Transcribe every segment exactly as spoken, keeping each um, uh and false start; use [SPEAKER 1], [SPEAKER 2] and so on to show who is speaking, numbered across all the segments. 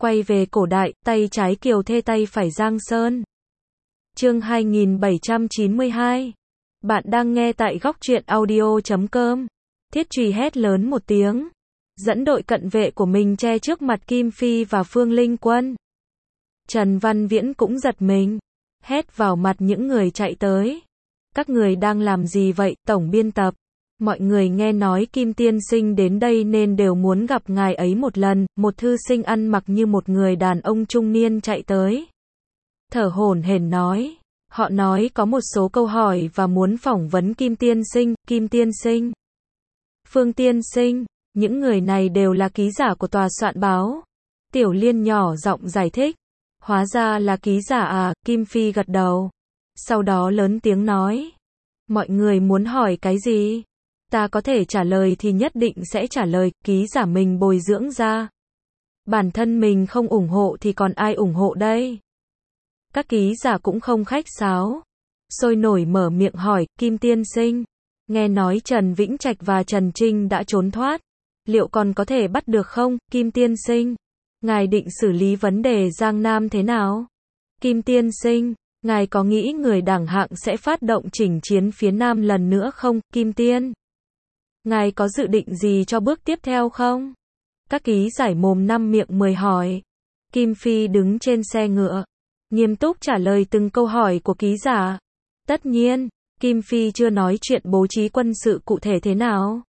[SPEAKER 1] Quay về cổ đại, tay trái Kiều Thê tay phải Giang Sơn. Chương hai nghìn bảy trăm chín mươi hai. Bạn đang nghe tại góc truyện audio chấm com. Thiết Trùy hét lớn một tiếng, dẫn đội cận vệ của mình che trước mặt Kim Phi và Phương Linh Quân. Trần Văn Viễn cũng giật mình, hét vào mặt những người chạy tới. Các người đang làm gì vậy, tổng biên tập? Mọi người nghe nói Kim tiên sinh đến đây nên đều muốn gặp ngài ấy một lần. Một thư sinh ăn mặc như một người đàn ông trung niên chạy tới, thở hổn hển nói. Họ nói có một số câu hỏi và muốn phỏng vấn Kim tiên sinh. Kim tiên sinh, Phương tiên sinh, những người này đều là ký giả của tòa soạn báo. Tiểu Liên nhỏ giọng giải thích. Hóa ra là ký giả à? Kim Phi gật đầu, sau đó lớn tiếng nói. Mọi người muốn hỏi cái gì? Ta có thể trả lời thì nhất định sẽ trả lời. Ký giả mình bồi dưỡng ra, bản thân mình không ủng hộ thì còn ai ủng hộ đây? Các ký giả cũng không khách sáo, sôi nổi mở miệng hỏi. Kim tiên sinh, nghe nói Trần Vĩnh Trạch và Trần Trinh đã trốn thoát, liệu còn có thể bắt được không? Kim tiên sinh, ngài định xử lý vấn đề Giang Nam thế nào? Kim tiên sinh, ngài có nghĩ người đảng hạng sẽ phát động chỉnh chiến phía Nam lần nữa không? Kim tiên, ngài có dự định gì cho bước tiếp theo không? Các ký giải mồm năm miệng mười hỏi. Kim Phi đứng trên xe ngựa, nghiêm túc trả lời từng câu hỏi của ký giả. Tất nhiên, Kim Phi chưa nói chuyện bố trí quân sự cụ thể thế nào.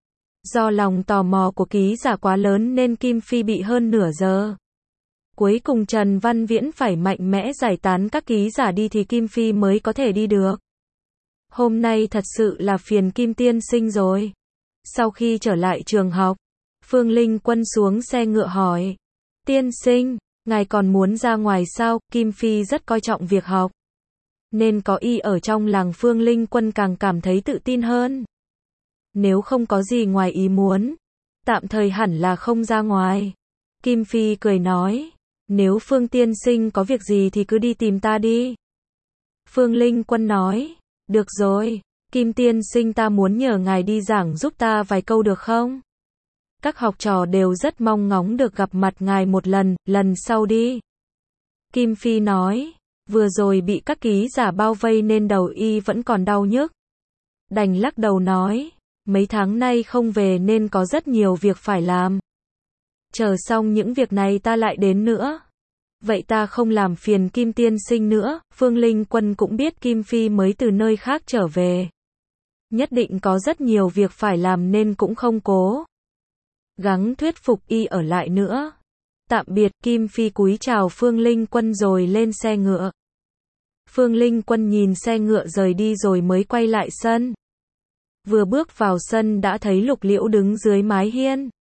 [SPEAKER 1] Do lòng tò mò của ký giả quá lớn nên Kim Phi bị hơn nửa giờ. Cuối cùng Trần Văn Viễn phải mạnh mẽ giải tán các ký giả đi thì Kim Phi mới có thể đi được. Hôm nay thật sự là phiền Kim tiên sinh rồi. Sau khi trở lại trường học, Phương Linh Quân xuống xe ngựa hỏi. Tiên sinh, ngài còn muốn ra ngoài sao? Kim Phi rất coi trọng việc học, nên có y ở trong làng. Phương Linh Quân càng cảm thấy tự tin hơn. Nếu không có gì ngoài ý muốn, tạm thời hẳn là không ra ngoài. Kim Phi cười nói. Nếu Phương tiên sinh có việc gì thì cứ đi tìm ta đi. Phương Linh Quân nói. Được rồi, Kim tiên sinh, ta muốn nhờ ngài đi giảng giúp ta vài câu được không? Các học trò đều rất mong ngóng được gặp mặt ngài một lần, lần sau đi. Kim Phi nói. Vừa rồi bị các ký giả bao vây nên đầu y vẫn còn đau nhức. Đành lắc đầu nói. Mấy tháng nay không về nên có rất nhiều việc phải làm. Chờ xong những việc này ta lại đến nữa. Vậy ta không làm phiền Kim tiên sinh nữa. Phương Linh Quân cũng biết Kim Phi mới từ nơi khác trở về, nhất định có rất nhiều việc phải làm nên cũng không cố gắng thuyết phục y ở lại nữa. Tạm biệt. Kim Phi cúi chào Phương Linh Quân rồi lên xe ngựa. Phương Linh Quân nhìn xe ngựa rời đi rồi mới quay lại sân. Vừa bước vào sân đã thấy Lục Liễu đứng dưới mái hiên,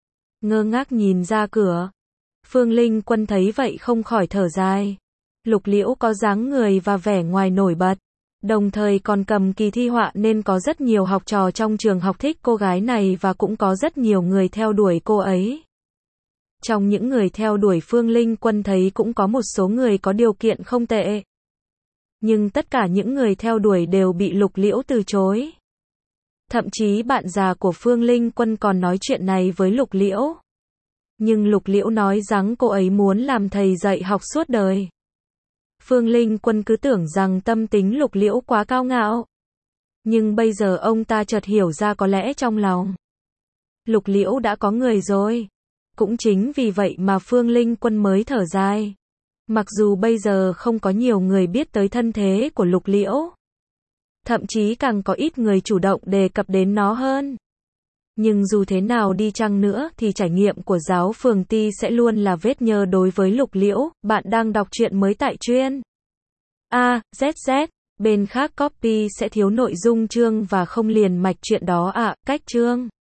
[SPEAKER 1] ngơ ngác nhìn ra cửa. Phương Linh Quân thấy vậy không khỏi thở dài. Lục Liễu có dáng người và vẻ ngoài nổi bật, đồng thời còn cầm kỳ thi họa nên có rất nhiều học trò trong trường học thích cô gái này và cũng có rất nhiều người theo đuổi cô ấy. Trong những người theo đuổi Phương Linh Quân thấy cũng có một số người có điều kiện không tệ. Nhưng tất cả những người theo đuổi đều bị Lục Liễu từ chối. Thậm chí bạn già của Phương Linh Quân còn nói chuyện này với Lục Liễu. Nhưng Lục Liễu nói rằng cô ấy muốn làm thầy dạy học suốt đời. Phương Linh Quân cứ tưởng rằng tâm tính Lục Liễu quá cao ngạo. Nhưng bây giờ ông ta chợt hiểu ra có lẽ trong lòng Lục Liễu đã có người rồi. Cũng chính vì vậy mà Phương Linh Quân mới thở dài. Mặc dù bây giờ không có nhiều người biết tới thân thế của Lục Liễu, thậm chí càng có ít người chủ động đề cập đến nó hơn. Nhưng dù thế nào đi chăng nữa thì trải nghiệm của giáo phường Ti sẽ luôn là vết nhơ đối với Lục Liễu. Bạn đang đọc truyện mới tại truyện A Z Z. Bên khác copy sẽ thiếu nội dung chương và không liền mạch truyện đó ạ. À, cách chương